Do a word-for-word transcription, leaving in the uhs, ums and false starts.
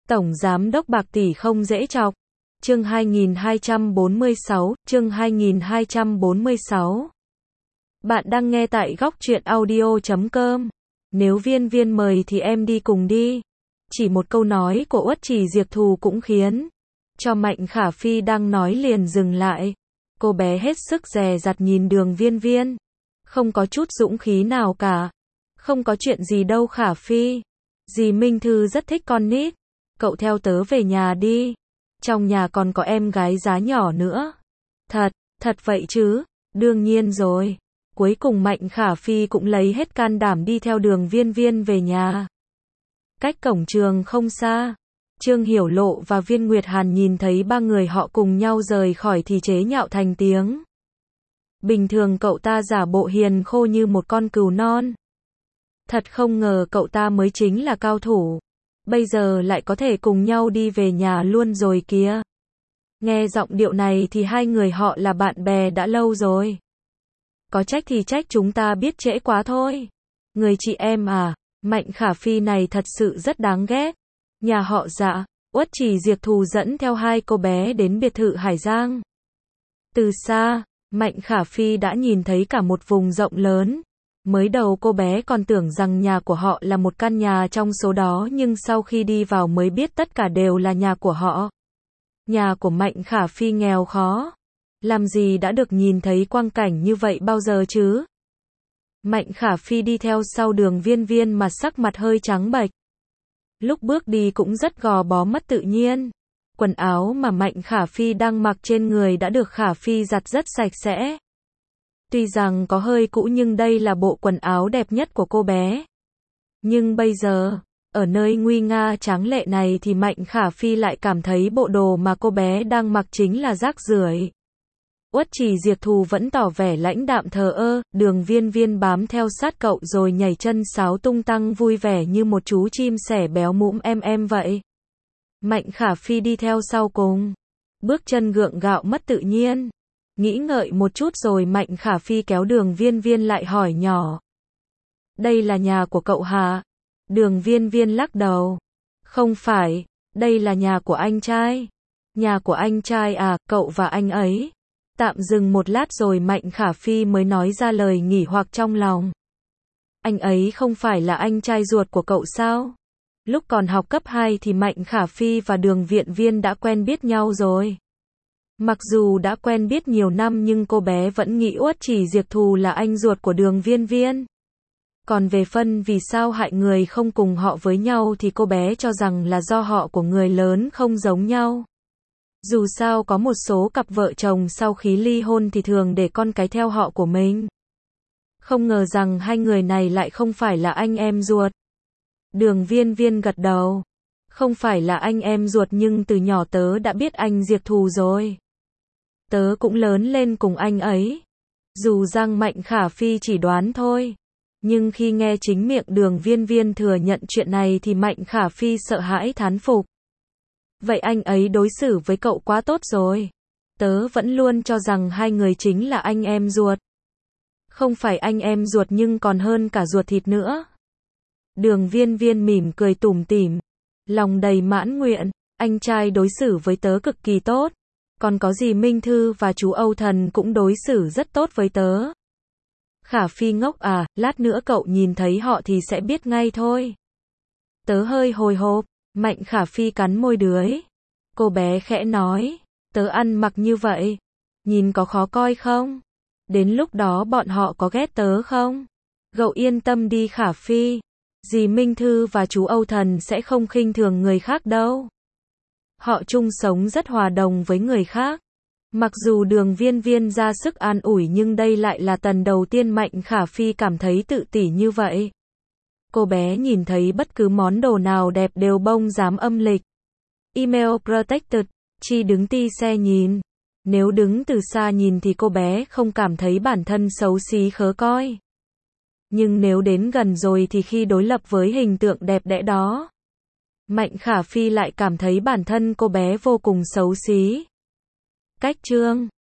Tổng Giám đốc bạc tỷ không dễ chọc. Chương hai nghìn hai trăm bốn mươi sáu, chương hai nghìn hai trăm bốn mươi sáu. Bạn đang nghe tại góc truyện audio chấm com. Nếu Viên Viên mời thì em đi cùng đi. Chỉ một câu nói của Uất Trì Diệp Thù cũng khiến cho Mạnh Khả Phi đang nói liền dừng lại. Cô bé hết sức dè dặt nhìn Đường Viên Viên. Không có chút dũng khí nào cả. Không có chuyện gì đâu Khả Phi. Dì Minh Thư rất thích con nít. Cậu theo tớ về nhà đi. Trong nhà còn có em gái giá nhỏ nữa. Thật, thật vậy chứ? Đương nhiên rồi. Cuối cùng Mạnh Khả Phi cũng lấy hết can đảm đi theo Đường Viên Viên về nhà. Cách cổng trường không xa. Trương Hiểu Lộ và Viên Nguyệt Hàn nhìn thấy ba người họ cùng nhau rời khỏi thì chế nhạo thành tiếng. Bình thường cậu ta giả bộ hiền khô như một con cừu non. Thật không ngờ cậu ta mới chính là cao thủ. Bây giờ lại có thể cùng nhau đi về nhà luôn rồi kìa. Nghe giọng điệu này thì hai người họ là bạn bè đã lâu rồi. Có trách thì trách chúng ta biết trễ quá thôi. Người chị em à, Mạnh Khả Phi này thật sự rất đáng ghét. Nhà họ Dạ, Uất Trì Diệp Thù dẫn theo hai cô bé đến biệt thự Hải Giang. Từ xa, Mạnh Khả Phi đã nhìn thấy cả một vùng rộng lớn. Mới đầu cô bé còn tưởng rằng nhà của họ là một căn nhà trong số đó nhưng sau khi đi vào mới biết tất cả đều là nhà của họ. Nhà của Mạnh Khả Phi nghèo khó. Làm gì đã được nhìn thấy quang cảnh như vậy bao giờ chứ? Mạnh Khả Phi đi theo sau Đường Viên Viên mà sắc mặt hơi trắng bệch. Lúc bước đi cũng rất gò bó mất tự nhiên. Quần áo mà Mạnh Khả Phi đang mặc trên người đã được Khả Phi giặt rất sạch sẽ. Tuy rằng có hơi cũ nhưng đây là bộ quần áo đẹp nhất của cô bé. Nhưng bây giờ, ở nơi nguy nga tráng lệ này thì Mạnh Khả Phi lại cảm thấy bộ đồ mà cô bé đang mặc chính là rác rưởi. Uất Trì Diệp Thù vẫn tỏ vẻ lãnh đạm thờ ơ, Đường Viên Viên bám theo sát cậu rồi nhảy chân sáo tung tăng vui vẻ như một chú chim sẻ béo mũm em em vậy. Mạnh Khả Phi đi theo sau cùng. Bước chân gượng gạo mất tự nhiên. Nghĩ ngợi một chút rồi Mạnh Khả Phi kéo Đường Viên Viên lại hỏi nhỏ. Đây là nhà của cậu hả? Đường Viên Viên lắc đầu. Không phải, đây là nhà của anh trai. Nhà của anh trai à, cậu và anh ấy. Tạm dừng một lát rồi Mạnh Khả Phi mới nói ra lời nghỉ hoặc trong lòng. Anh ấy không phải là anh trai ruột của cậu sao? Lúc còn học cấp hai thì Mạnh Khả Phi và Đường Viện Viên đã quen biết nhau rồi. Mặc dù đã quen biết nhiều năm nhưng cô bé vẫn nghĩ Uất Trì Diệp Thù là anh ruột của Đường Viên Viên. Còn về phân vì sao hại người không cùng họ với nhau thì cô bé cho rằng là do họ của người lớn không giống nhau. Dù sao có một số cặp vợ chồng sau khi ly hôn thì thường để con cái theo họ của mình. Không ngờ rằng hai người này lại không phải là anh em ruột. Đường Viên Viên gật đầu. Không phải là anh em ruột nhưng từ nhỏ tớ đã biết anh Diệp Thù rồi. Tớ cũng lớn lên cùng anh ấy. Dù rằng Mạnh Khả Phi chỉ đoán thôi. Nhưng khi nghe chính miệng Đường Viên Viên thừa nhận chuyện này thì Mạnh Khả Phi sợ hãi thán phục. Vậy anh ấy đối xử với cậu quá tốt rồi. Tớ vẫn luôn cho rằng hai người chính là anh em ruột. Không phải anh em ruột nhưng còn hơn cả ruột thịt nữa. Đường Viên Viên mỉm cười tủm tỉm. Lòng đầy mãn nguyện. Anh trai đối xử với tớ cực kỳ tốt. Còn có dì Minh Thư và chú Âu Thần cũng đối xử rất tốt với tớ. Khả Phi ngốc à, lát nữa cậu nhìn thấy họ thì sẽ biết ngay thôi. Tớ hơi hồi hộp. Mạnh Khả Phi cắn môi đưới. Cô bé khẽ nói. Tớ ăn mặc như vậy. Nhìn có khó coi không? Đến lúc đó bọn họ có ghét tớ không? Cậu yên tâm đi Khả Phi. Dì Minh Thư và chú Âu Thần sẽ không khinh thường người khác đâu. Họ chung sống rất hòa đồng với người khác. Mặc dù Đường Viên Viên ra sức an ủi nhưng đây lại là lần đầu tiên Mạnh Khả Phi cảm thấy tự tỷ như vậy. Cô bé nhìn thấy bất cứ món đồ nào đẹp đều bông dám âm lịch. Email protected, chi đứng ti xe nhìn. Nếu đứng từ xa nhìn thì cô bé không cảm thấy bản thân xấu xí khớ coi. Nhưng nếu đến gần rồi thì khi đối lập với hình tượng đẹp đẽ đó, Mạnh Khả Phi lại cảm thấy bản thân cô bé vô cùng xấu xí. Cách chương